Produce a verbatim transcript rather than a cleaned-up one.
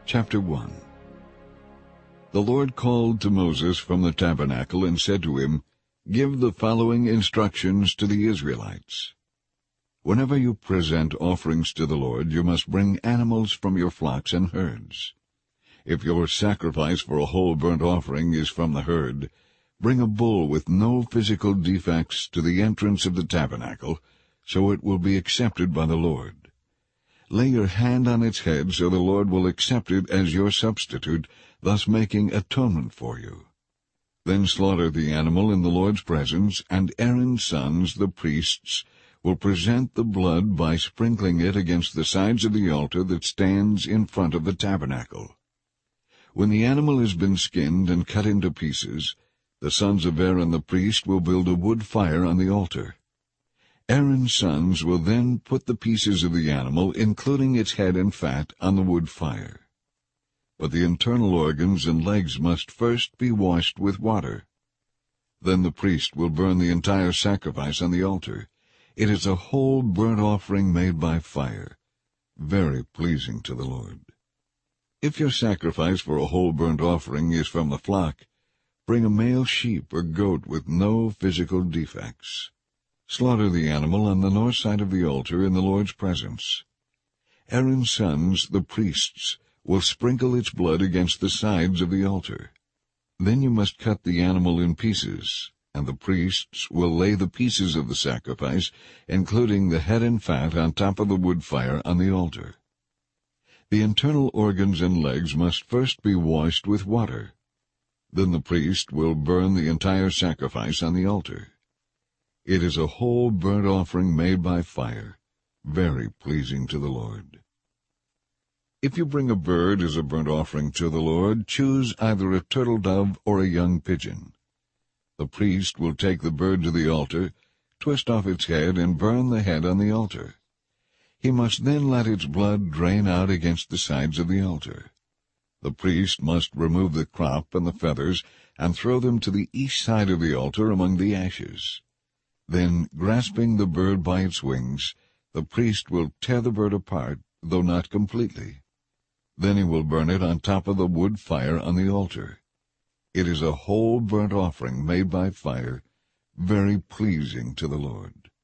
Chapter one. The Lord called to Moses from the tabernacle and said to him, Give the following instructions to the Israelites. Whenever you present offerings to the Lord, you must bring animals from your flocks and herds. If your sacrifice for a whole burnt offering is from the herd, bring a bull with no physical defects to the entrance of the tabernacle, so it will be accepted by the Lord. Lay your hand on its head so the Lord will accept it as your substitute, thus making atonement for you. Then slaughter the animal in the Lord's presence, and Aaron's sons, the priests, will present the blood by sprinkling it against the sides of the altar that stands in front of the tabernacle. When the animal has been skinned and cut into pieces, the sons of Aaron the priest will build a wood fire on the altar. Aaron's sons will then put the pieces of the animal, including its head and fat, on the wood fire. But the internal organs and legs must first be washed with water. Then the priest will burn the entire sacrifice on the altar. It is a whole burnt offering made by fire, very pleasing to the Lord. If your sacrifice for a whole burnt offering is from the flock, bring a male sheep or goat with no physical defects. Slaughter the animal on the north side of the altar in the Lord's presence. Aaron's sons, the priests, will sprinkle its blood against the sides of the altar. Then you must cut the animal in pieces, and the priests will lay the pieces of the sacrifice, including the head and fat, on top of the wood fire on the altar. The internal organs and legs must first be washed with water. Then the priest will burn the entire sacrifice on the altar. It is a whole burnt offering made by fire, very pleasing to the Lord. If you bring a bird as a burnt offering to the Lord, choose either a turtle dove or a young pigeon. The priest will take the bird to the altar, twist off its head, and burn the head on the altar. He must then let its blood drain out against the sides of the altar. The priest must remove the crop and the feathers and throw them to the east side of the altar among the ashes. Then, grasping the bird by its wings, the priest will tear the bird apart, though not completely. Then he will burn it on top of the wood fire on the altar. It is a whole burnt offering made by fire, very pleasing to the Lord.